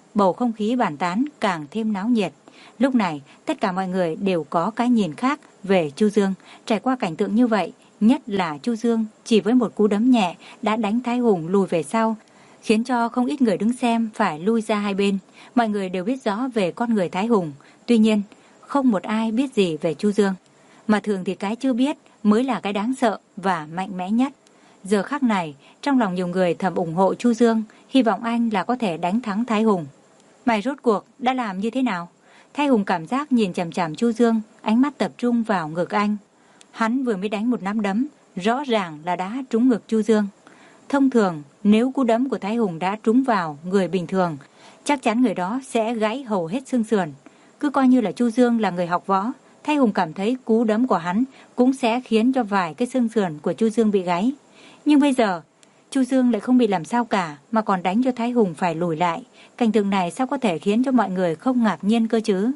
bầu không khí bàn tán càng thêm náo nhiệt. Lúc này, tất cả mọi người đều có cái nhìn khác về Chu Dương. Trải qua cảnh tượng như vậy, nhất là Chu Dương chỉ với một cú đấm nhẹ đã đánh Thái Hùng lùi về sau, khiến cho không ít người đứng xem phải lui ra hai bên. Mọi người đều biết rõ về con người Thái Hùng, tuy nhiên không một ai biết gì về Chu Dương. Mà thường thì cái chưa biết mới là cái đáng sợ và mạnh mẽ nhất. Giờ khắc này, trong lòng nhiều người thầm ủng hộ Chu Dương, hy vọng anh là có thể đánh thắng Thái Hùng. Mày rốt cuộc đã làm như thế nào? Thái Hùng cảm giác nhìn chằm chằm Chu Dương, ánh mắt tập trung vào ngực anh. Hắn vừa mới đánh một nắm đấm, rõ ràng là đã trúng ngực Chu Dương. Thông thường, nếu cú đấm của Thái Hùng đã trúng vào người bình thường, chắc chắn người đó sẽ gãy hầu hết xương sườn. Cứ coi như là Chu Dương là người học võ, Thái Hùng cảm thấy cú đấm của hắn cũng sẽ khiến cho vài cái xương sườn của Chu Dương bị gãy. Nhưng bây giờ, Chu Dương lại không bị làm sao cả mà còn đánh cho Thái Hùng phải lùi lại. Cảnh tượng này sao có thể khiến cho mọi người không ngạc nhiên cơ chứ?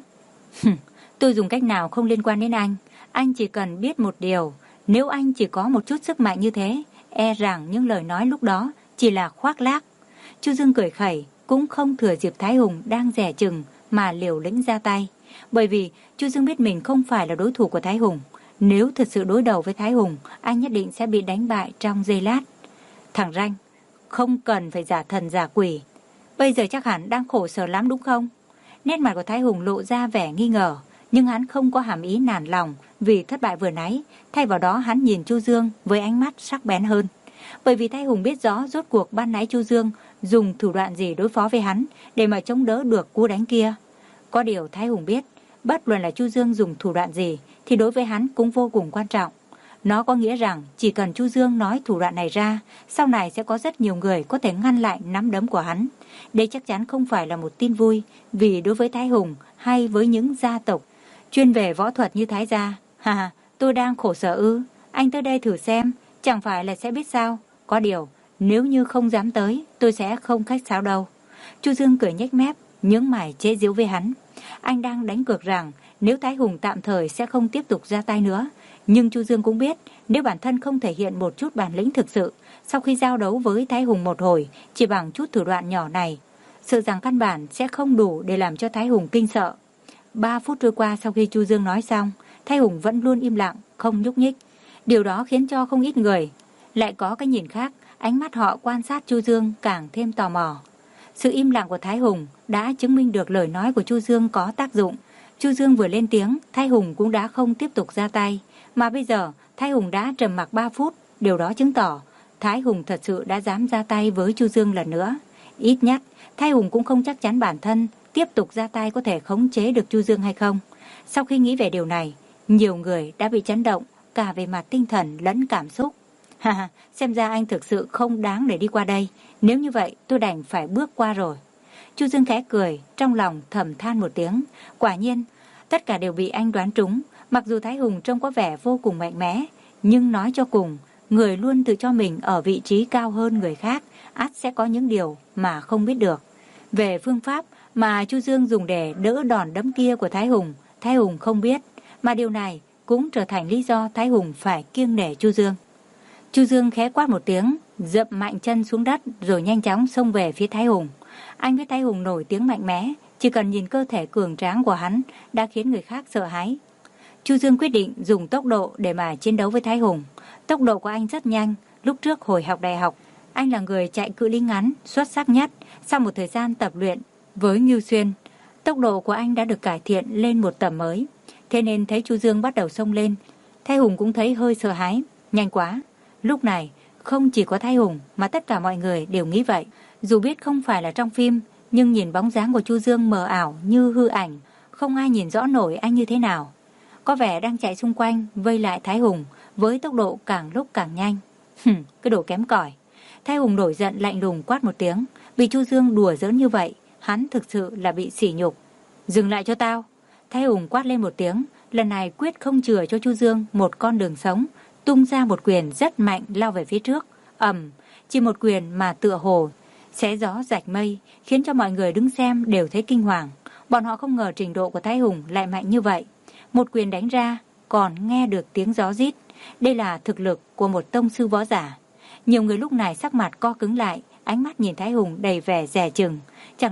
Tôi dùng cách nào không liên quan đến anh. Anh chỉ cần biết một điều, nếu anh chỉ có một chút sức mạnh như thế, e rằng những lời nói lúc đó chỉ là khoác lác. Chu Dương cười khẩy, cũng không thừa dịp Thái Hùng đang dè chừng mà liều lĩnh ra tay. Bởi vì Chu Dương biết mình không phải là đối thủ của Thái Hùng. Nếu thật sự đối đầu với Thái Hùng, anh nhất định sẽ bị đánh bại trong giây lát. Thằng ranh, không cần phải giả thần giả quỷ. Bây giờ chắc hẳn đang khổ sở lắm đúng không? Nét mặt của Thái Hùng lộ ra vẻ nghi ngờ, nhưng hắn không có hàm ý nản lòng vì thất bại vừa nãy. Thay vào đó hắn nhìn Chu Dương với ánh mắt sắc bén hơn. Bởi vì Thái Hùng biết rõ rốt cuộc ban nãy Chu Dương dùng thủ đoạn gì đối phó với hắn để mà chống đỡ được cú đánh kia. Có điều Thái Hùng biết, bất luận là Chu Dương dùng thủ đoạn gì thì đối với hắn cũng vô cùng quan trọng. Nó có nghĩa rằng chỉ cần Chu Dương nói thủ đoạn này ra, sau này sẽ có rất nhiều người có thể ngăn lại nắm đấm của hắn. Đây chắc chắn không phải là một tin vui, vì đối với Thái Hùng hay với những gia tộc chuyên về võ thuật như Thái gia, ha, tôi đang khổ sở ư? Anh tới đây thử xem, chẳng phải là sẽ biết sao? Có điều, nếu như không dám tới, tôi sẽ không khách sáo đâu. Chu Dương cười nhếch mép, nhướng mày chế giễu với hắn. Anh đang đánh cược rằng nếu Thái Hùng tạm thời sẽ không tiếp tục ra tay nữa. Nhưng Chu Dương cũng biết, nếu bản thân không thể hiện một chút bản lĩnh thực sự, sau khi giao đấu với Thái Hùng một hồi, chỉ bằng chút thủ đoạn nhỏ này, sợ rằng căn bản sẽ không đủ để làm cho Thái Hùng kinh sợ. Ba phút trôi qua sau khi Chu Dương nói xong, Thái Hùng vẫn luôn im lặng, không nhúc nhích. Điều đó khiến cho không ít người lại có cái nhìn khác, ánh mắt họ quan sát Chu Dương càng thêm tò mò. Sự im lặng của Thái Hùng đã chứng minh được lời nói của Chu Dương có tác dụng. Chu Dương vừa lên tiếng, Thái Hùng cũng đã không tiếp tục ra tay. Mà bây giờ, Thái Hùng đã trầm mặc ba phút, điều đó chứng tỏ Thái Hùng thật sự đã dám ra tay với Chu Dương lần nữa. Ít nhất, Thái Hùng cũng không chắc chắn bản thân tiếp tục ra tay có thể khống chế được Chu Dương hay không. Sau khi nghĩ về điều này, nhiều người đã bị chấn động, cả về mặt tinh thần lẫn cảm xúc. Ha ha, xem ra anh thực sự không đáng để đi qua đây. Nếu như vậy, tôi đành phải bước qua rồi. Chu Dương khẽ cười, trong lòng thầm than một tiếng. Quả nhiên, tất cả đều bị anh đoán trúng. Mặc dù Thái Hùng trông có vẻ vô cùng mạnh mẽ, nhưng nói cho cùng, người luôn tự cho mình ở vị trí cao hơn người khác, ắt sẽ có những điều mà không biết được. Về phương pháp mà Chu Dương dùng để đỡ đòn đấm kia của Thái Hùng, Thái Hùng không biết, mà điều này cũng trở thành lý do Thái Hùng phải kiêng nể Chu Dương. Chu Dương khẽ quát một tiếng, dậm mạnh chân xuống đất rồi nhanh chóng xông về phía Thái Hùng. Anh với Thái Hùng nổi tiếng mạnh mẽ, chỉ cần nhìn cơ thể cường tráng của hắn đã khiến người khác sợ hãi. Chu Dương quyết định dùng tốc độ để mà chiến đấu với Thái Hùng. Tốc độ của anh rất nhanh, lúc trước hồi học đại học, anh là người chạy cự ly ngắn xuất sắc nhất. Sau một thời gian tập luyện với Ngưu Xuyên, tốc độ của anh đã được cải thiện lên một tầm mới. Thế nên thấy Chu Dương bắt đầu xông lên, Thái Hùng cũng thấy hơi sợ hãi. Nhanh quá! Lúc này, không chỉ có Thái Hùng mà tất cả mọi người đều nghĩ vậy. Dù biết không phải là trong phim, nhưng nhìn bóng dáng của Chu Dương mờ ảo như hư ảnh, không ai nhìn rõ nổi anh như thế nào. Có vẻ đang chạy xung quanh, vây lại Thái Hùng với tốc độ càng lúc càng nhanh. Hừm, cái đồ kém cỏi. Thái Hùng nổi giận lạnh lùng quát một tiếng. Bị Chu Dương đùa giỡn như vậy, hắn thực sự là bị sỉ nhục. Dừng lại cho tao! Thái Hùng quát lên một tiếng, lần này quyết không chừa cho Chu Dương một con đường sống, tung ra một quyền rất mạnh lao về phía trước. Ầm, chỉ một quyền mà tựa hồ xé gió rạch mây, khiến cho mọi người đứng xem đều thấy kinh hoàng. Bọn họ không ngờ trình độ của Thái Hùng lại mạnh như vậy. Một quyền đánh ra, còn nghe được tiếng gió rít. Đây là thực lực của một tông sư võ giả. Nhiều người lúc này sắc mặt co cứng lại, ánh mắt nhìn Thái Hùng đầy vẻ dè chừng. Chẳng lẽ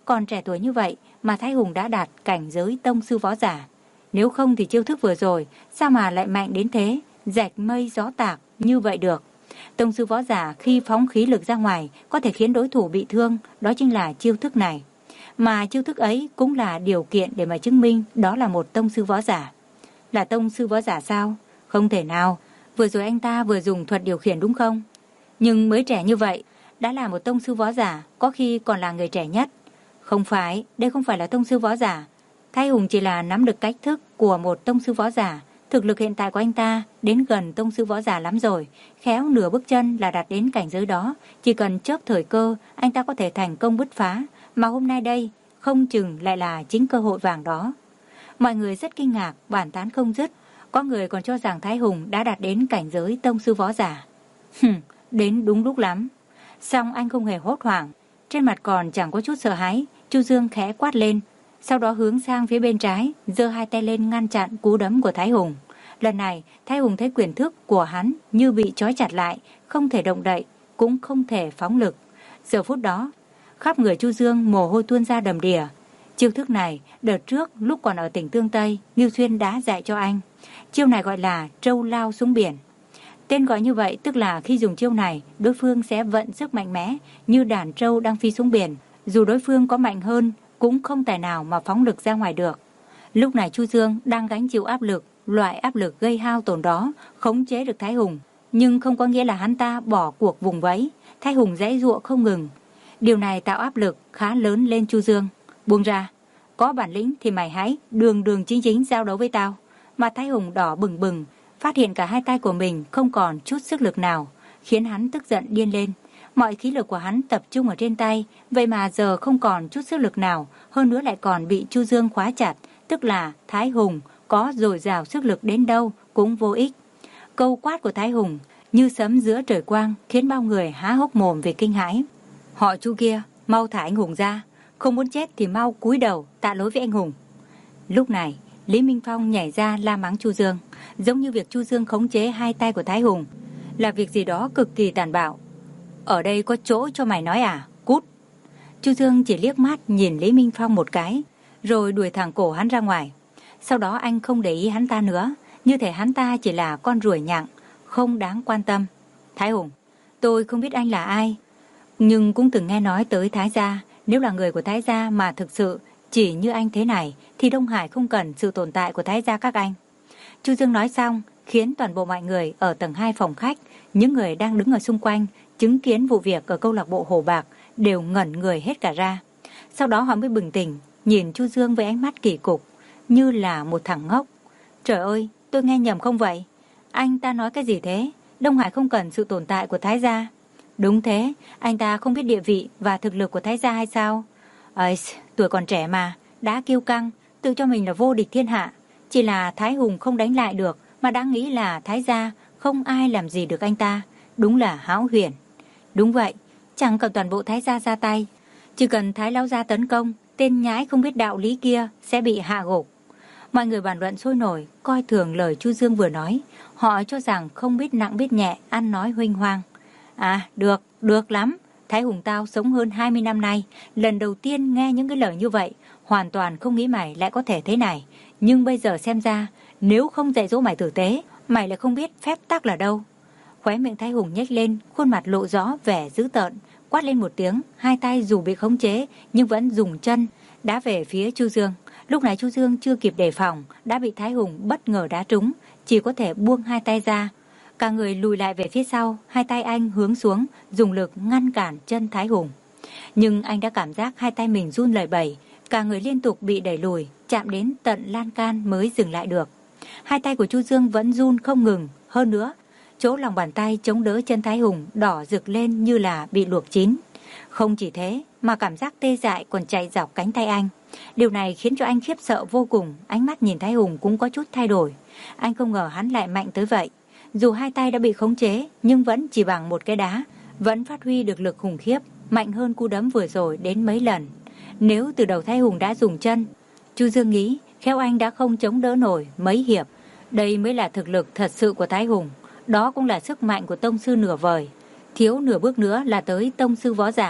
còn trẻ tuổi như vậy mà Thái Hùng đã đạt cảnh giới tông sư võ giả. Nếu không thì chiêu thức vừa rồi sao mà lại mạnh đến thế, rạch mây gió tạc như vậy được. Tông sư võ giả khi phóng khí lực ra ngoài có thể khiến đối thủ bị thương, đó chính là chiêu thức này. Mà chiêu thức ấy cũng là điều kiện để mà chứng minh đó là một tông sư võ giả. Là tông sư võ giả sao? Không thể nào. Vừa rồi anh ta vừa dùng thuật điều khiển đúng không? Nhưng mới trẻ như vậy đã là một tông sư võ giả, có khi còn là người trẻ nhất. Không phải, đây không phải là tông sư võ giả. Thái Hùng chỉ là nắm được cách thức của một tông sư võ giả. Thực lực hiện tại của anh ta đến gần tông sư võ giả lắm rồi, khéo nửa bước chân là đạt đến cảnh giới đó. Chỉ cần chớp thời cơ, anh ta có thể thành công bứt phá. Mà hôm nay đây, không chừng lại là chính cơ hội vàng đó. Mọi người rất kinh ngạc, bàn tán không dứt. Có người còn cho rằng Thái Hùng đã đạt đến cảnh giới tông sư võ giả. Hừm, đến đúng lúc lắm. Xong anh không hề hốt hoảng, trên mặt còn chẳng có chút sợ hãi. Chu Dương khẽ quát lên, sau đó hướng sang phía bên trái, giơ hai tay lên ngăn chặn cú đấm của Thái Hùng. Lần này, Thái Hùng thấy quyền thức của hắn như bị trói chặt lại, không thể động đậy, cũng không thể phóng lực. Giờ phút đó, khắp người Chu Dương mồ hôi tuôn ra đầm đìa. Chiêu thức này, đợt trước lúc còn ở tỉnh Tương Tây, Ngưu Xuyên đã dạy cho anh. Chiêu này gọi là trâu lao xuống biển. Tên gọi như vậy tức là khi dùng chiêu này, đối phương sẽ vận sức mạnh mẽ như đàn trâu đang phi xuống biển. Dù đối phương có mạnh hơn, cũng không tài nào mà phóng lực ra ngoài được. Lúc này Chu Dương đang gánh chịu áp lực, loại áp lực gây hao tổn đó, khống chế được Thái Hùng. Nhưng không có nghĩa là hắn ta bỏ cuộc vùng vẫy. Thái Hùng giãy giụa không ngừng. Điều này tạo áp lực khá lớn lên Chu Dương. Buông ra, có bản lĩnh thì mày hãy đường đường chính chính giao đấu với tao. Mà Thái Hùng đỏ bừng bừng, phát hiện cả hai tay của mình không còn chút sức lực nào, khiến hắn tức giận điên lên. Mọi khí lực của hắn tập trung ở trên tay, vậy mà giờ không còn chút sức lực nào, hơn nữa lại còn bị Chu Dương khóa chặt, tức là Thái Hùng có dồi dào sức lực đến đâu cũng vô ích. Câu quát của Thái Hùng như sấm giữa trời quang, khiến bao người há hốc mồm vì kinh hãi. Họ Chu kia, mau thả anh Hùng ra, không muốn chết thì mau cúi đầu tạ lỗi với anh Hùng. Lúc này, Lý Minh Phong nhảy ra la mắng Chu Dương, giống như việc Chu Dương khống chế hai tay của Thái Hùng là việc gì đó cực kỳ tàn bạo. Ở đây có chỗ cho mày nói à, cút. Chu Dương chỉ liếc mắt nhìn Lý Minh Phong một cái, rồi đuổi thẳng cổ hắn ra ngoài. Sau đó anh không để ý hắn ta nữa, như thể hắn ta chỉ là con ruồi nhặng, không đáng quan tâm. Thái Hùng, tôi không biết anh là ai, nhưng cũng từng nghe nói tới Thái gia. Nếu là người của Thái gia mà thực sự chỉ như anh thế này, thì Đông Hải không cần sự tồn tại của Thái gia các anh. Chu Dương nói xong, khiến toàn bộ mọi người ở tầng hai phòng khách, những người đang đứng ở xung quanh, chứng kiến vụ việc ở câu lạc bộ Hồ Bạc, đều ngẩn người hết cả ra. Sau đó họ mới bừng tỉnh, nhìn Chu Dương với ánh mắt kỳ cục, như là một thằng ngốc. Trời ơi, tôi nghe nhầm không vậy? Anh ta nói cái gì thế? Đông Hải không cần sự tồn tại của Thái gia. Đúng thế, anh ta không biết địa vị và thực lực của Thái gia hay sao? Ây, tuổi còn trẻ mà, đã kiêu căng, tự cho mình là vô địch thiên hạ. Chỉ là Thái Hùng không đánh lại được, mà đã nghĩ là Thái gia không ai làm gì được anh ta. Đúng là hão huyền. Đúng vậy, chẳng cần toàn bộ Thái gia ra tay, chỉ cần Thái lão gia tấn công, tên nhãi không biết đạo lý kia sẽ bị hạ gục. Mọi người bàn luận sôi nổi, coi thường lời Chu Dương vừa nói. Họ cho rằng không biết nặng biết nhẹ, ăn nói huênh hoang. À, được, được lắm. Thái Hùng tao sống hơn hai mươi năm nay, lần đầu tiên nghe những cái lời như vậy, hoàn toàn không nghĩ mày lại có thể thế này. Nhưng bây giờ xem ra, nếu không dạy dỗ mày tử tế, mày lại không biết phép tắc là đâu. Khóe miệng Thái Hùng nhếch lên, khuôn mặt lộ rõ vẻ dữ tợn, quát lên một tiếng, hai tay dù bị khống chế nhưng vẫn dùng chân đá về phía Chu Dương. Lúc này Chu Dương chưa kịp đề phòng, đã bị Thái Hùng bất ngờ đá trúng, chỉ có thể buông hai tay ra. Cả người lùi lại về phía sau, hai tay anh hướng xuống, dùng lực ngăn cản chân Thái Hùng. Nhưng anh đã cảm giác hai tay mình run lẩy bẩy, cả người liên tục bị đẩy lùi, chạm đến tận lan can mới dừng lại được. Hai tay của Chu Dương vẫn run không ngừng, hơn nữa, chỗ lòng bàn tay chống đỡ chân Thái Hùng đỏ rực lên như là bị luộc chín. Không chỉ thế, mà cảm giác tê dại còn chạy dọc cánh tay anh. Điều này khiến cho anh khiếp sợ vô cùng, ánh mắt nhìn Thái Hùng cũng có chút thay đổi. Anh không ngờ hắn lại mạnh tới vậy. Dù hai tay đã bị khống chế, nhưng vẫn chỉ bằng một cái đá, vẫn phát huy được lực khủng khiếp, mạnh hơn cú đấm vừa rồi đến mấy lần. Nếu từ đầu Thái Hùng đã dùng chân, Chu Dương nghĩ khéo anh đã không chống đỡ nổi mấy hiệp. Đây mới là thực lực thật sự của Thái Hùng, đó cũng là sức mạnh của tông sư nửa vời. Thiếu nửa bước nữa là tới tông sư võ giả,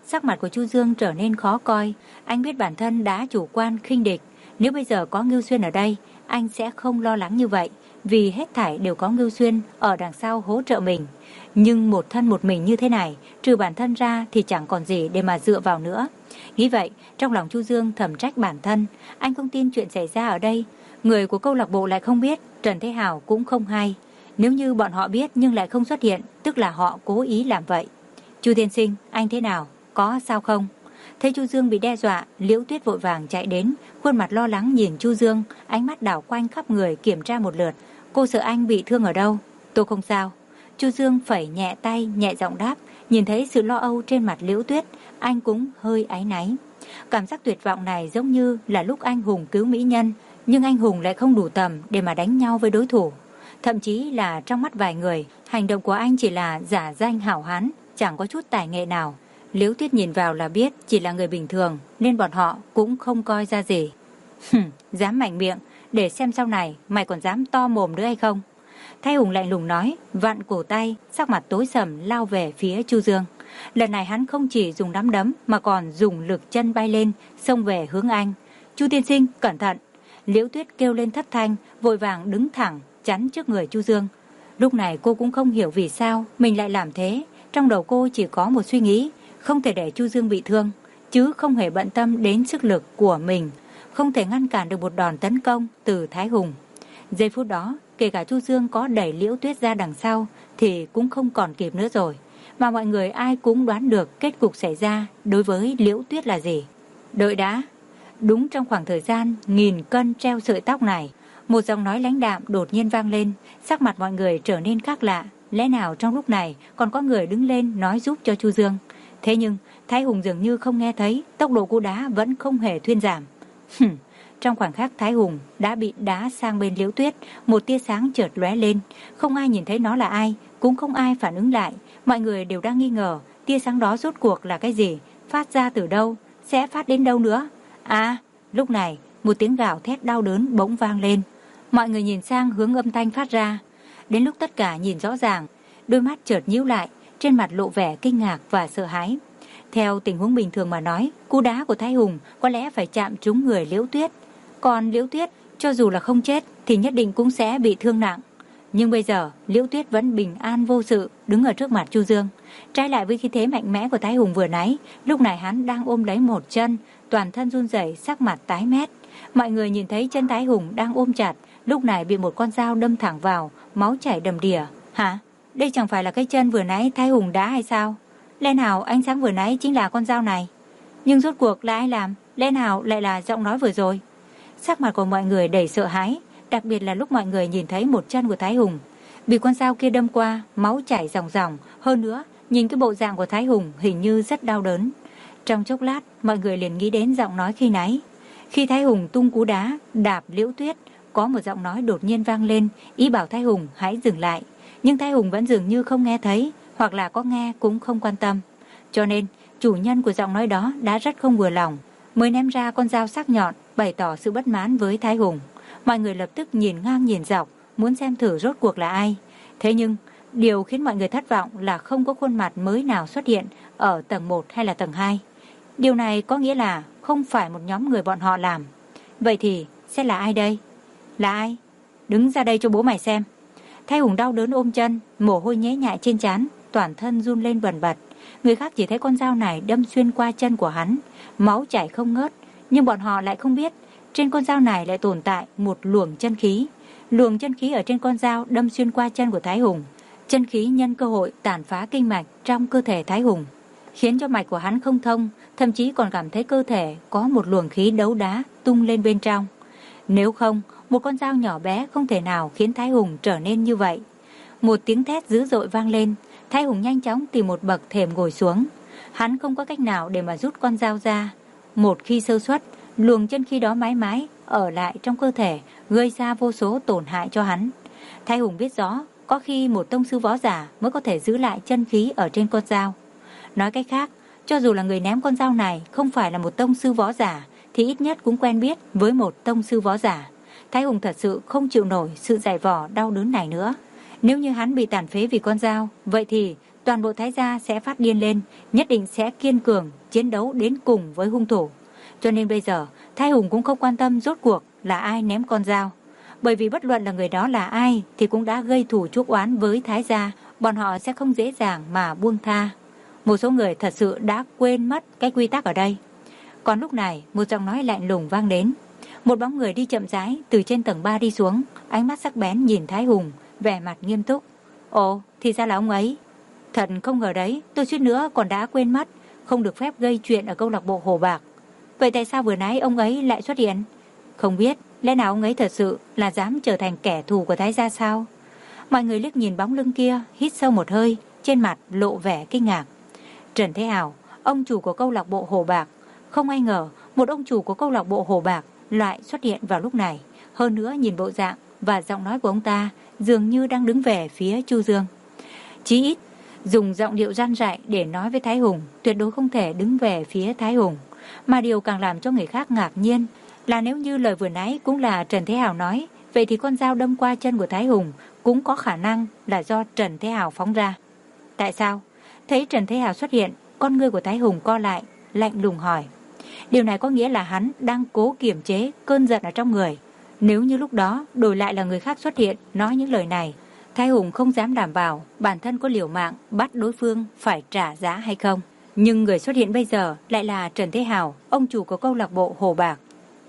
Sắc mặt của Chu Dương trở nên khó coi. Anh biết bản thân đã chủ quan khinh địch. Nếu bây giờ có Ngưu Xuyên ở đây, anh sẽ không lo lắng như vậy, vì hết thảy đều có Ngưu Xuyên ở đằng sau hỗ trợ mình. Nhưng một thân một mình như thế này, trừ bản thân ra thì chẳng còn gì để mà dựa vào nữa. Nghĩ vậy, trong lòng Chu Dương thầm trách bản thân. Anh không tin chuyện xảy ra ở đây. Người của câu lạc bộ lại không biết, Trần Thế Hào cũng không hay. Nếu như bọn họ biết nhưng lại không xuất hiện, tức là họ cố ý làm vậy. Chu tiên sinh, anh thế nào? Có sao không? Thấy Chu Dương bị đe dọa, Liễu Tuyết vội vàng chạy đến, khuôn mặt lo lắng nhìn Chu Dương, ánh mắt đảo quanh khắp người kiểm tra một lượt. Cô sợ anh bị thương ở đâu? Tôi không sao. Chu Dương phẩy nhẹ tay, nhẹ giọng đáp. Nhìn thấy sự lo âu trên mặt Liễu Tuyết, anh cũng hơi áy náy. Cảm giác tuyệt vọng này giống như là lúc anh hùng cứu mỹ nhân, nhưng anh hùng lại không đủ tầm để mà đánh nhau với đối thủ. Thậm chí là trong mắt vài người, hành động của anh chỉ là giả danh hảo hán, chẳng có chút tài nghệ nào. Liễu Tuyết nhìn vào là biết chỉ là người bình thường, nên bọn họ cũng không coi ra gì. Hừm, dám mạnh miệng, để xem sau này mày còn dám to mồm nữa hay không. Thái Hùng lạnh lùng nói, vặn cổ tay, sắc mặt tối sầm lao về phía Chu Dương. Lần này hắn không chỉ dùng nắm đấm mà còn dùng lực chân bay lên, xông về hướng anh. Chu tiên sinh, cẩn thận. Liễu Tuyết kêu lên thất thanh, vội vàng đứng thẳng, chắn trước người Chu Dương. Lúc này cô cũng không hiểu vì sao mình lại làm thế. Trong đầu cô chỉ có một suy nghĩ, không thể để Chu Dương bị thương, chứ không hề bận tâm đến sức lực của mình, không thể ngăn cản được một đòn tấn công từ Thái Hùng. Giây phút đó, kể cả Chu Dương có đẩy Liễu Tuyết ra đằng sau thì cũng không còn kịp nữa rồi. Mà mọi người ai cũng đoán được kết cục xảy ra đối với Liễu Tuyết là gì. Đợi đã. Đúng trong khoảng thời gian nghìn cân treo sợi tóc này, một giọng nói lãnh đạm đột nhiên vang lên, sắc mặt mọi người trở nên khác lạ. Lẽ nào trong lúc này còn có người đứng lên nói giúp cho Chu Dương? Thế nhưng Thái Hùng dường như không nghe thấy, tốc độ cú đá vẫn không hề thuyên giảm. Hừm, trong khoảnh khắc Thái Hùng đã bị đá sang bên Liễu Tuyết, một tia sáng chợt lóe lên, không ai nhìn thấy nó là ai, cũng không ai phản ứng lại. Mọi người đều đang nghi ngờ tia sáng đó rốt cuộc là cái gì, phát ra từ đâu, sẽ phát đến đâu nữa. À, lúc này một tiếng gào thét đau đớn bỗng vang lên. Mọi người nhìn sang hướng âm thanh phát ra. Đến lúc tất cả nhìn rõ ràng, đôi mắt chợt nhíu lại, trên mặt lộ vẻ kinh ngạc và sợ hãi. Theo tình huống bình thường mà nói, cú đá của Thái Hùng có lẽ phải chạm trúng người Liễu Tuyết. Còn Liễu Tuyết, cho dù là không chết thì nhất định cũng sẽ bị thương nặng. Nhưng bây giờ, Liễu Tuyết vẫn bình an vô sự đứng ở trước mặt Chu Dương. Trái lại với khí thế mạnh mẽ của Thái Hùng vừa nãy, lúc này hắn đang ôm lấy một chân, toàn thân run rẩy, sắc mặt tái mét. Mọi người nhìn thấy chân Thái Hùng đang ôm chặt, lúc này bị một con dao đâm thẳng vào, máu chảy đầm đìa. Hả? Đây chẳng phải là cái chân vừa nãy Thái Hùng đá hay sao? Lẽ nào ánh sáng vừa nãy chính là con dao này? Nhưng rốt cuộc là ai làm? Lẽ nào lại là giọng nói vừa rồi? Sắc mặt của mọi người đầy sợ hãi, đặc biệt là lúc mọi người nhìn thấy một chân của Thái Hùng bị con dao kia đâm qua, máu chảy ròng ròng. Hơn nữa, nhìn cái bộ dạng của Thái Hùng hình như rất đau đớn. Trong chốc lát, mọi người liền nghĩ đến giọng nói khi nãy. Khi Thái Hùng tung cú đá, đạp Liễu Tuyết, có một giọng nói đột nhiên vang lên, ý bảo Thái Hùng hãy dừng lại. Nhưng Thái Hùng vẫn dường như không nghe thấy, hoặc là có nghe cũng không quan tâm. Cho nên, chủ nhân của giọng nói đó đã rất không vừa lòng, mới ném ra con dao sắc nhọn, bày tỏ sự bất mãn với Thái Hùng. Mọi người lập tức nhìn ngang nhìn dọc, muốn xem thử rốt cuộc là ai. Thế nhưng, điều khiến mọi người thất vọng là không có khuôn mặt mới nào xuất hiện ở tầng một hay là tầng hai. Điều này có nghĩa là không phải một nhóm người bọn họ làm. Vậy thì, sẽ là ai đây? Là ai? Đứng ra đây cho bố mày xem. Thái Hùng đau đớn ôm chân, mồ hôi nhễ nhại trên trán, toàn thân run lên bần bật. Người khác chỉ thấy con dao này đâm xuyên qua chân của hắn, máu chảy không ngớt, nhưng bọn họ lại không biết trên con dao này lại tồn tại một luồng chân khí. Luồng chân khí ở trên con dao đâm xuyên qua chân của Thái Hùng. Chân khí nhân cơ hội tàn phá kinh mạch trong cơ thể Thái Hùng, khiến cho mạch của hắn không thông, thậm chí còn cảm thấy cơ thể có một luồng khí đấu đá tung lên bên trong. Nếu không, một con dao nhỏ bé không thể nào khiến Thái Hùng trở nên như vậy. Một tiếng thét dữ dội vang lên, Thái Hùng nhanh chóng tìm một bậc thềm ngồi xuống. Hắn không có cách nào để mà rút con dao ra. Một khi sơ suất, luồng chân khí đó mãi mãi ở lại trong cơ thể, gây ra vô số tổn hại cho hắn. Thái Hùng biết rõ, có khi một tông sư võ giả mới có thể giữ lại chân khí ở trên con dao. Nói cách khác, cho dù là người ném con dao này không phải là một tông sư võ giả, thì ít nhất cũng quen biết với một tông sư võ giả. Thái Hùng thật sự không chịu nổi sự dày vò đau đớn này nữa. Nếu như hắn bị tàn phế vì con dao, vậy thì toàn bộ Thái gia sẽ phát điên lên, nhất định sẽ kiên cường, chiến đấu đến cùng với hung thủ. Cho nên bây giờ, Thái Hùng cũng không quan tâm rốt cuộc là ai ném con dao. Bởi vì bất luận là người đó là ai thì cũng đã gây thù chuốc oán với Thái gia, bọn họ sẽ không dễ dàng mà buông tha. Một số người thật sự đã quên mất cái quy tắc ở đây. Còn lúc này, một giọng nói lạnh lùng vang đến. Một bóng người đi chậm rãi từ trên tầng ba đi xuống, ánh mắt sắc bén nhìn Thái Hùng, vẻ mặt nghiêm túc. Ồ, thì ra là ông ấy. Thật không ngờ đấy, tôi suýt nữa còn đã quên mất, không được phép gây chuyện ở câu lạc bộ Hồ Bạc. Vậy tại sao vừa nãy ông ấy lại xuất hiện? Không biết, lẽ nào ông ấy thật sự là dám trở thành kẻ thù của Thái gia sao? Mọi người liếc nhìn bóng lưng kia, hít sâu một hơi, trên mặt lộ vẻ kinh ngạc. Trần Thế Hào, ông chủ của câu lạc bộ Hồ Bạc. Không ai ngờ, một ông chủ của câu lạc bộ Hồ Bạc lại xuất hiện vào lúc này. Hơn nữa nhìn bộ dạng và giọng nói của ông ta dường như đang đứng về phía Chu Dương. Chí ít, dùng giọng điệu gian dạy để nói với Thái Hùng, tuyệt đối không thể đứng về phía Thái Hùng. Mà điều càng làm cho người khác ngạc nhiên là nếu như lời vừa nãy cũng là Trần Thế Hào nói, vậy thì con dao đâm qua chân của Thái Hùng cũng có khả năng là do Trần Thế Hào phóng ra. Tại sao? Thấy Trần Thế Hào xuất hiện, con ngươi của Thái Hùng co lại, lạnh lùng hỏi. Điều này có nghĩa là hắn đang cố kiềm chế cơn giận ở trong người. Nếu như lúc đó đổi lại là người khác xuất hiện nói những lời này, Thái Hùng không dám đảm bảo bản thân có liều mạng bắt đối phương phải trả giá hay không. Nhưng người xuất hiện bây giờ lại là Trần Thế Hào, ông chủ của câu lạc bộ Hồ Bạc.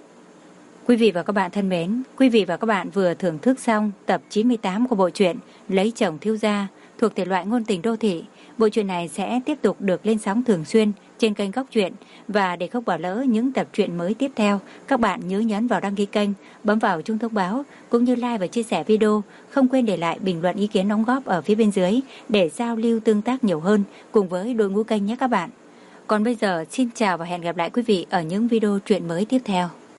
Quý vị và các bạn thân mến, quý vị và các bạn vừa thưởng thức xong tập chín mươi tám của bộ truyện Lấy Chồng Thiếu Gia thuộc thể loại ngôn tình đô thị. Bộ truyện này sẽ tiếp tục được lên sóng thường xuyên trên kênh Góc Truyện, và để không bỏ lỡ những tập truyện mới tiếp theo, các bạn nhớ nhấn vào đăng ký kênh, bấm vào chuông thông báo cũng như like và chia sẻ video, không quên để lại bình luận ý kiến đóng góp ở phía bên dưới để giao lưu tương tác nhiều hơn cùng với đội ngũ kênh nhé các bạn. Còn bây giờ xin chào và hẹn gặp lại quý vị ở những video truyện mới tiếp theo.